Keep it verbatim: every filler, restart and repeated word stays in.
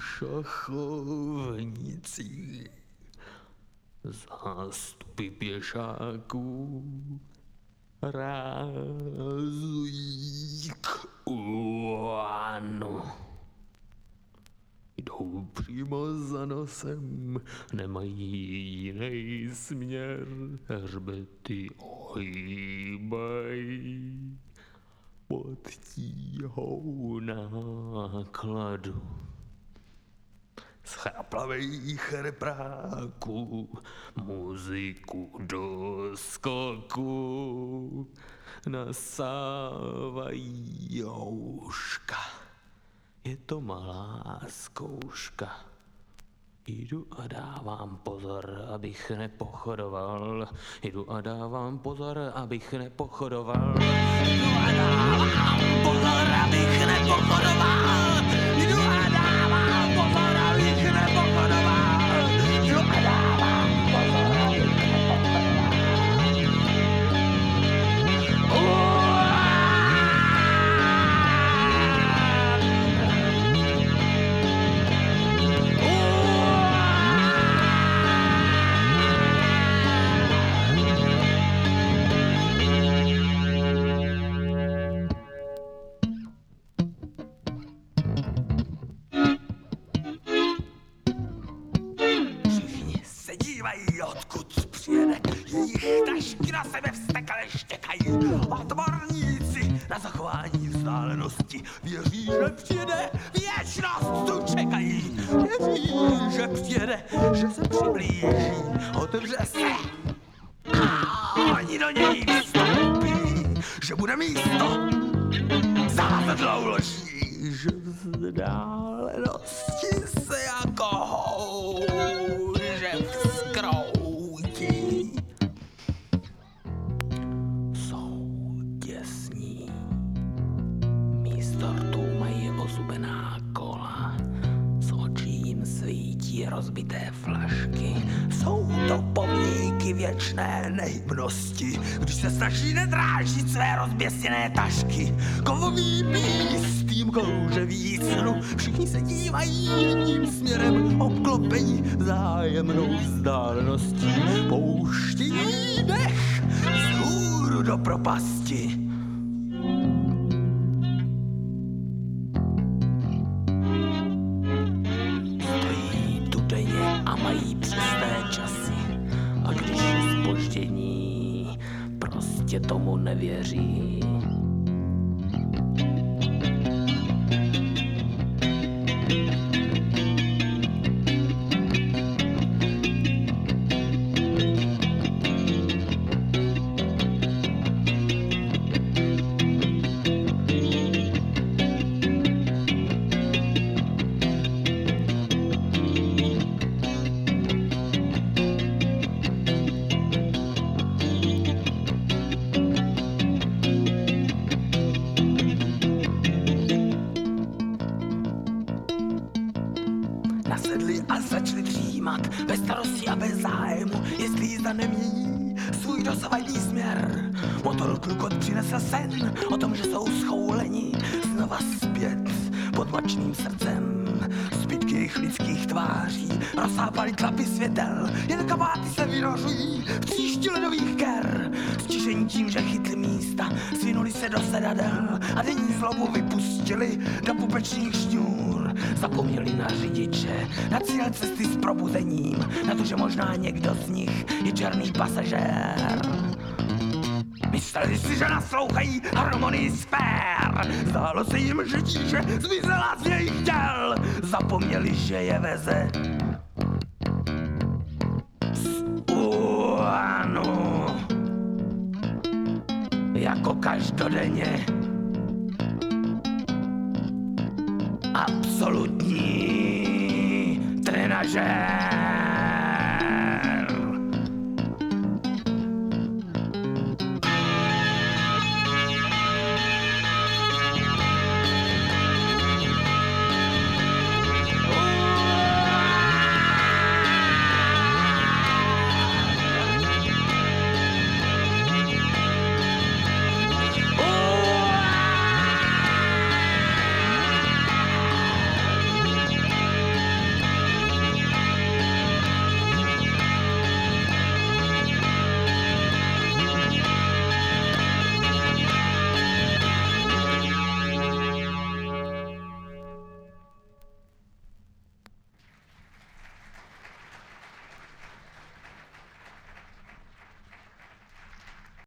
šachovnicí. Zástupy pěšáků rázují k Uanu. Jdou přímo za nosem, nemají jiný směr, hřbety ohýbají pod tíhou nákladu. Z chraplavých repráků muziku do skoku nasávají houška. Je to malá zkouška. Jdu a dávám pozor, abych nepochodoval. Jdu a dávám pozor, abych nepochodoval. Jdu a dávám pozor, abych nepochodoval. Jdu a dávám pozor, abych nepochodoval. Jdu a dávám pozor, abych nepochodoval. Odkud přijede, jejich tašky na sebe vztekale štěkají. Odborníci na zachování vzdálenosti věří, že přijede, věčnost tu čekají. Věří, že přijede, že se přiblíží, otevře se a oni do něj vstoupí, že bude místo, závadlou loží, že vzdálenosti se jako houže vzkroutí. Jsou těsní, místo rtů mají ozubená kola, z očí jim svítí rozbité flašky. Jsou to pomníky věčné nehybnosti, když se snaží nedrážit své rozběsněné tašky. Kovový místým klouževý cenu, všichni se dívají jedním směrem, obklopení vzájemnou vzdáleností. Pouštějí dech vzhůru do propasti. Stojí tu denně a mají přesné časy. A když je zpoždění, prostě tomu nevěří. Nasedli a začali přijímat bez starosti a bez zájmu, jestli jízda nemění svůj dosavadní směr. Motor klukot přinesl sen o tom, že jsou schouleni znova zpět pod mlčným srdcem. Zbytky jejich lidských tváří rozsápaly tlapy světel, jen kabáty se vyrožují v tříšti ledových ker. Stižení tím, že chytli místa, svinuli se do sedadel a denní zlobu vypustili do pupečních šňůr. Zapomněli na řidiče, na cíl cesty s probuzením, na to, že možná někdo z nich je černý pasažér. Mysleli si, že naslouchají harmonii sfér. Zdálo se jim, že tíže zmizela z jejich těl. Zapomněli, že je veze z Uanu. Jako každodenně absolutní trenažér.